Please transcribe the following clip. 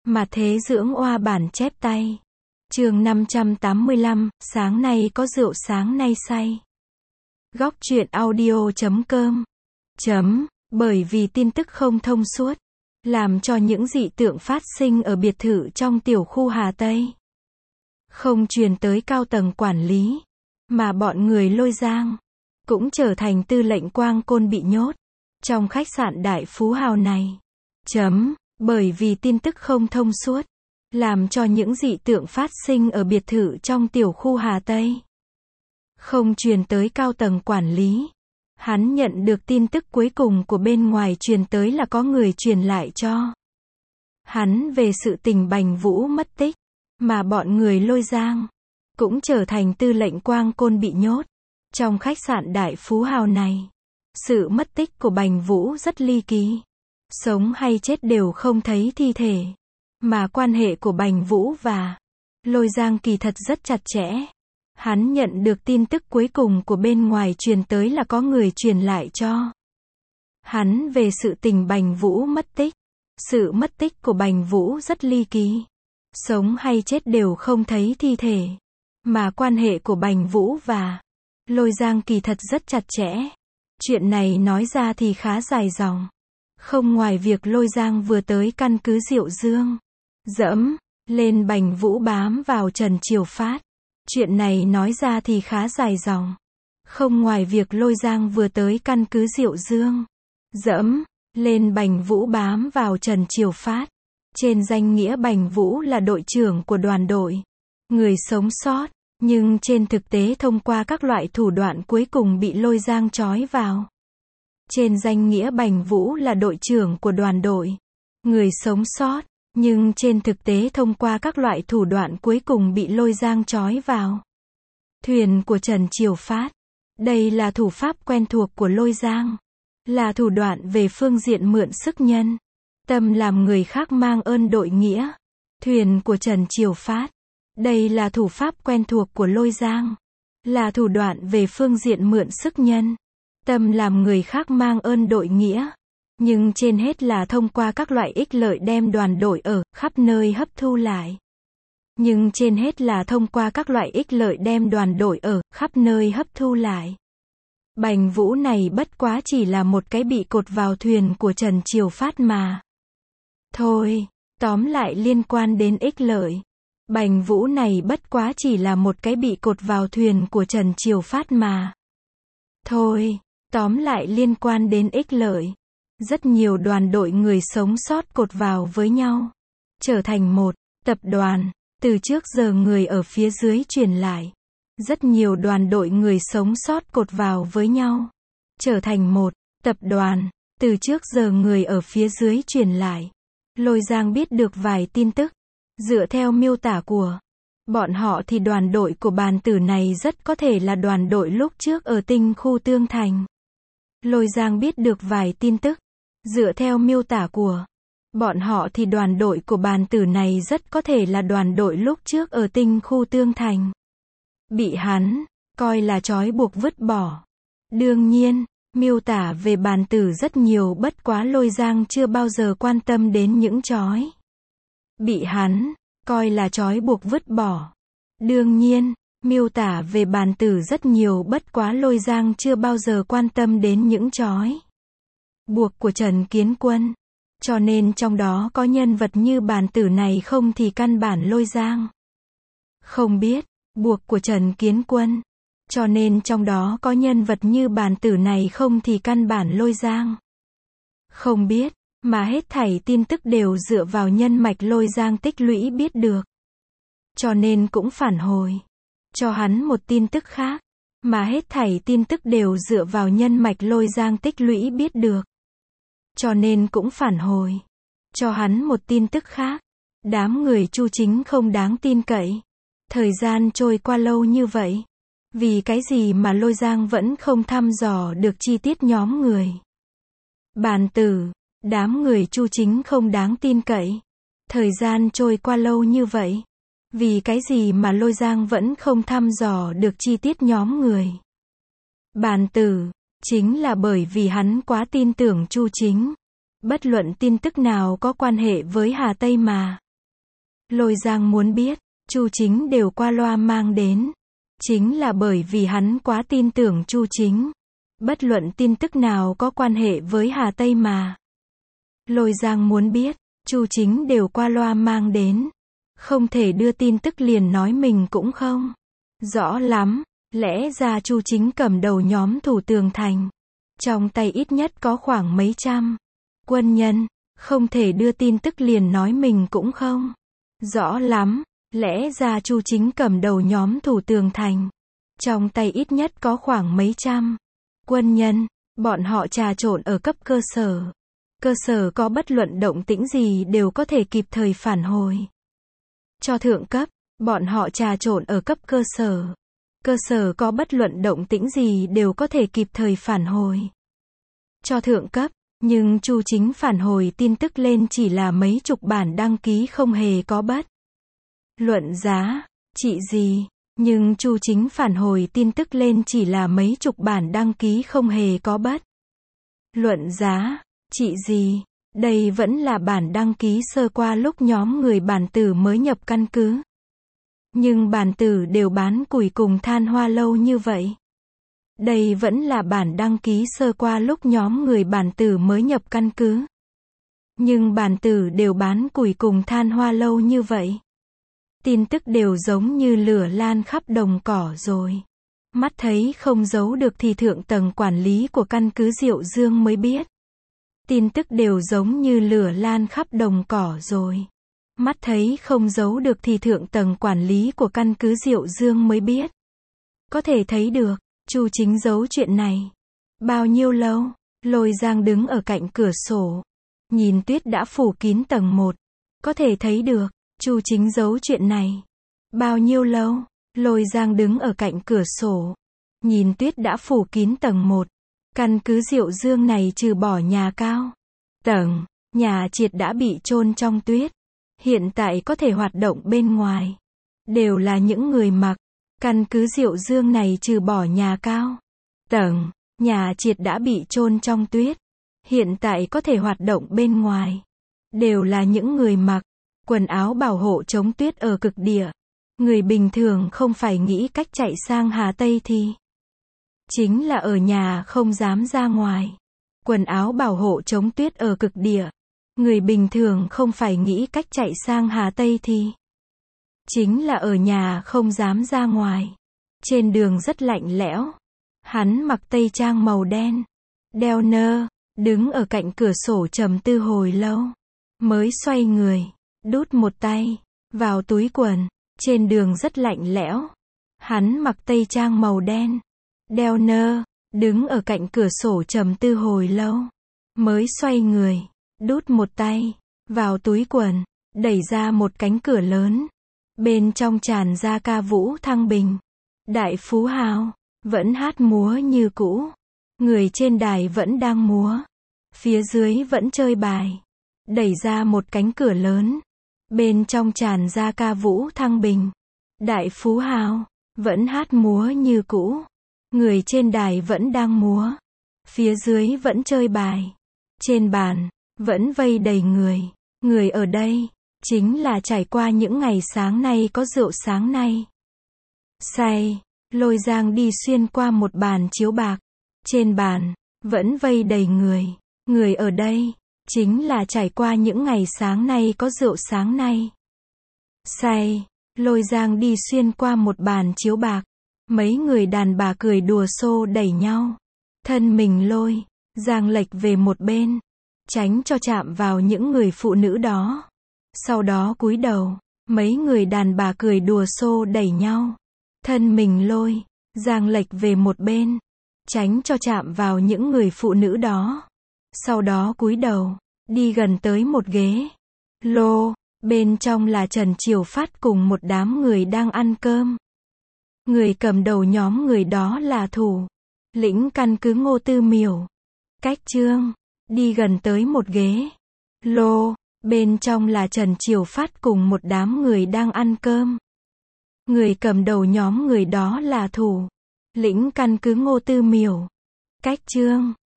Mà thế dưỡng oa bản chép tay. Chương 585, sáng nay có rượu sáng nay say. Góc truyện audio.com. Bởi vì tin tức không thông suốt, làm cho những dị tượng phát sinh ở biệt thự trong tiểu khu Hà Tây không truyền tới cao tầng quản lý, mà bọn người Lôi Giang cũng trở thành tư lệnh Quang Côn bị nhốt trong khách sạn đại phú hào này. Bởi vì tin tức không thông suốt, làm cho những dị tượng phát sinh ở biệt thự trong tiểu khu Hà Tây không truyền tới cao tầng quản lý. Hắn nhận được tin tức cuối cùng của bên ngoài truyền tới là có người truyền lại cho hắn về sự tình Bành Vũ mất tích, mà bọn người Lôi Giang cũng trở thành tư lệnh Quang Côn bị nhốt trong khách sạn đại phú hào này. Sự mất tích của Bành Vũ rất ly kỳ, sống hay chết đều không thấy thi thể, mà quan hệ của Bành Vũ và Lôi Giang kỳ thật rất chặt chẽ. Hắn nhận được tin tức cuối cùng của bên ngoài truyền tới là có người truyền lại cho hắn về sự tình Bành Vũ mất tích. Sự mất tích của Bành Vũ rất ly kỳ, sống hay chết đều không thấy thi thể, mà quan hệ của Bành Vũ và Lôi Giang kỳ thật rất chặt chẽ. Chuyện này nói ra thì khá dài dòng, không ngoài việc Lôi Giang vừa tới căn cứ Diệu Dương dẫm lên Bành Vũ bám vào Trần Triều Phát. Chuyện này nói ra thì khá dài dòng, không ngoài việc Lôi Giang vừa tới căn cứ Diệu Dương dẫm lên Bành Vũ bám vào Trần Triều Phát. Trên danh nghĩa Bành Vũ là đội trưởng của đoàn đội người sống sót, nhưng trên thực tế thông qua các loại thủ đoạn cuối cùng bị Lôi Giang trói vào. Trên danh nghĩa Bành Vũ là đội trưởng của đoàn đội người sống sót, nhưng trên thực tế thông qua các loại thủ đoạn cuối cùng bị Lôi Giang trói vào thuyền của Trần Triều Phát. Đây là thủ pháp quen thuộc của Lôi Giang, là thủ đoạn về phương diện mượn sức nhân tâm làm người khác mang ơn đội nghĩa. Thuyền của Trần Triều Phát. Đây là thủ pháp quen thuộc của Lôi Giang, là thủ đoạn về phương diện mượn sức nhân tâm làm người khác mang ơn đội nghĩa, nhưng trên hết là thông qua các loại ích lợi đem đoàn đội ở khắp nơi hấp thu lại. Nhưng trên hết là thông qua các loại ích lợi đem đoàn đội ở khắp nơi hấp thu lại. Bành Vũ này bất quá chỉ là một cái bị cột vào thuyền của Trần Triều Phát mà thôi. Tóm lại liên quan đến ích lợi, Bành Vũ này bất quá chỉ là một cái bị cột vào thuyền của Trần Triều Phát mà thôi. Tóm lại liên quan đến ích lợi, rất nhiều đoàn đội người sống sót cột vào với nhau, trở thành một tập đoàn. Từ trước giờ người ở phía dưới truyền lại, rất nhiều đoàn đội người sống sót cột vào với nhau, trở thành một tập đoàn. Từ trước giờ người ở phía dưới truyền lại, Lôi Giang biết được vài tin tức. Dựa theo miêu tả của bọn họ thì đoàn đội của bàn tử này rất có thể là đoàn đội lúc trước ở tinh khu Tương Thành. Lôi Giang biết được vài tin tức. Dựa theo miêu tả của bọn họ thì đoàn đội của bàn tử này rất có thể là đoàn đội lúc trước ở tinh khu Tương Thành, bị hắn coi là trói buộc vứt bỏ. Đương nhiên, miêu tả về bàn tử rất nhiều, bất quá Lôi Giang chưa bao giờ quan tâm đến những trói bị hắn coi là trói buộc vứt bỏ. Đương nhiên, miêu tả về bàn tử rất nhiều, bất quá Lôi Giang chưa bao giờ quan tâm đến những trói buộc của Trần Kiến Quân. Cho nên trong đó có nhân vật như bàn tử này không thì căn bản Lôi Giang không biết buộc của Trần Kiến Quân. Cho nên trong đó có nhân vật như bàn tử này không thì căn bản Lôi Giang không biết, mà hết thảy tin tức đều dựa vào nhân mạch Lôi Giang tích lũy biết được. Cho nên cũng phản hồi cho hắn một tin tức khác, mà hết thảy tin tức đều dựa vào nhân mạch Lôi Giang tích lũy biết được. Cho nên cũng phản hồi cho hắn một tin tức khác. Đám người Chu Chính không đáng tin cậy. Thời gian trôi qua lâu như vậy, vì cái gì mà Lôi Giang vẫn không thăm dò được chi tiết nhóm người bàn tử. Đám người Chu Chính không đáng tin cậy. Thời gian trôi qua lâu như vậy, vì cái gì mà Lôi Giang vẫn không thăm dò được chi tiết nhóm người bàn tử. Chính là bởi vì hắn quá tin tưởng Chu Chính. Bất luận tin tức nào có quan hệ với Hà Tây mà Lôi Giang muốn biết, Chu Chính đều qua loa mang đến. Chính là bởi vì hắn quá tin tưởng Chu Chính. Bất luận tin tức nào có quan hệ với Hà Tây mà. Lôi Giang muốn biết, Chu Chính đều qua loa mang đến. Không thể đưa tin tức liền nói mình cũng không rõ lắm. Lẽ ra Chu Chính cầm đầu nhóm thủ tường thành. Trong tay ít nhất có khoảng mấy trăm quân nhân. Không thể đưa tin tức liền nói mình cũng không rõ lắm. Lẽ ra Chu Chính cầm đầu nhóm thủ tường thành. Trong tay ít nhất có khoảng mấy trăm quân nhân. Bọn họ trà trộn ở cấp cơ sở. Cơ sở có bất luận động tĩnh gì đều có thể kịp thời phản hồi cho thượng cấp. Bọn họ trà trộn ở cấp cơ sở. Cơ sở có bất luận động tĩnh gì đều có thể kịp thời phản hồi cho thượng cấp. Nhưng Chu Chính phản hồi tin tức lên chỉ là mấy chục bản đăng ký không hề có bất luận giá trị gì. Nhưng Chu Chính phản hồi tin tức lên chỉ là mấy chục bản đăng ký không hề có bất luận giá trị gì. Đây vẫn là bản đăng ký sơ qua lúc nhóm người bản tử mới nhập căn cứ. Nhưng bản tử đều bán củi cùng than hoa lâu như vậy. Đây vẫn là bản đăng ký sơ qua lúc nhóm người bản tử mới nhập căn cứ. Nhưng bản tử đều bán củi cùng than hoa lâu như vậy. Tin tức đều giống như lửa lan khắp đồng cỏ rồi. Mắt thấy không giấu được thì thượng tầng quản lý của căn cứ Diệu Dương mới biết. Tin tức đều giống như lửa lan khắp đồng cỏ rồi. Mắt thấy không giấu được thì thượng tầng quản lý của căn cứ Diệu Dương mới biết. Có thể thấy được, Chu Chính giấu chuyện này. Bao nhiêu lâu? Lôi Giang đứng ở cạnh cửa sổ. Nhìn tuyết đã phủ kín tầng 1. Có thể thấy được, Chu Chính giấu chuyện này. Bao nhiêu lâu? Lôi Giang đứng ở cạnh cửa sổ. Nhìn tuyết đã phủ kín tầng 1. Căn cứ Diệu Dương này trừ bỏ nhà cao tầng, nhà triệt đã bị chôn trong tuyết. Hiện tại có thể hoạt động bên ngoài. Đều là những người mặc. Căn cứ Diệu Dương này trừ bỏ nhà cao tầng, nhà triệt đã bị chôn trong tuyết. Hiện tại có thể hoạt động bên ngoài. Đều là những người mặc quần áo bảo hộ chống tuyết ở cực địa. Người bình thường không phải nghĩ cách chạy sang Hà Tây thì chính là ở nhà không dám ra ngoài. Quần áo bảo hộ chống tuyết ở cực địa. Người bình thường không phải nghĩ cách chạy sang Hà Tây thì chính là ở nhà không dám ra ngoài. Trên đường rất lạnh lẽo. Hắn mặc tây trang màu đen. Đeo nơ, đứng ở cạnh cửa sổ trầm tư hồi lâu. Mới xoay người, đút một tay vào túi quần. Trên đường rất lạnh lẽo. Hắn mặc tây trang màu đen. Đeo nơ, đứng ở cạnh cửa sổ trầm tư hồi lâu. Mới xoay người, đút một tay vào túi quần, đẩy ra một cánh cửa lớn. Bên trong tràn ra ca vũ thăng bình. Đại phú hào, vẫn hát múa như cũ. Người trên đài vẫn đang múa. Phía dưới vẫn chơi bài. Đẩy ra một cánh cửa lớn. Bên trong tràn ra ca vũ thăng bình. Đại phú hào, vẫn hát múa như cũ. Người trên đài vẫn đang múa. Phía dưới vẫn chơi bài. Trên bàn, vẫn vây đầy người. Người ở đây, chính là trải qua những ngày sáng nay có rượu sáng nay. Say, Lôi Giang đi xuyên qua một bàn chiếu bạc. Trên bàn, vẫn vây đầy người. Người ở đây, chính là trải qua những ngày sáng nay có rượu sáng nay. Say, Lôi Giang đi xuyên qua một bàn chiếu bạc. Mấy người đàn bà cười đùa xô đẩy nhau. Thân mình Lôi Giang lệch về một bên, tránh cho chạm vào những người phụ nữ đó. Sau đó cúi đầu, mấy người đàn bà cười đùa xô đẩy nhau. Thân mình Lôi Giang lệch về một bên, tránh cho chạm vào những người phụ nữ đó. Sau đó cúi đầu, đi gần tới một ghế lô, bên trong là Trần Triều Phát cùng một đám người đang ăn cơm. Người cầm đầu nhóm người đó là thủ lĩnh căn cứ Ngô Tư Miểu. Cách Trương, đi gần tới một ghế lô, bên trong là Trần Triều Phát cùng một đám người đang ăn cơm. Người cầm đầu nhóm người đó là thủ lĩnh căn cứ Ngô Tư Miểu. Cách Trương,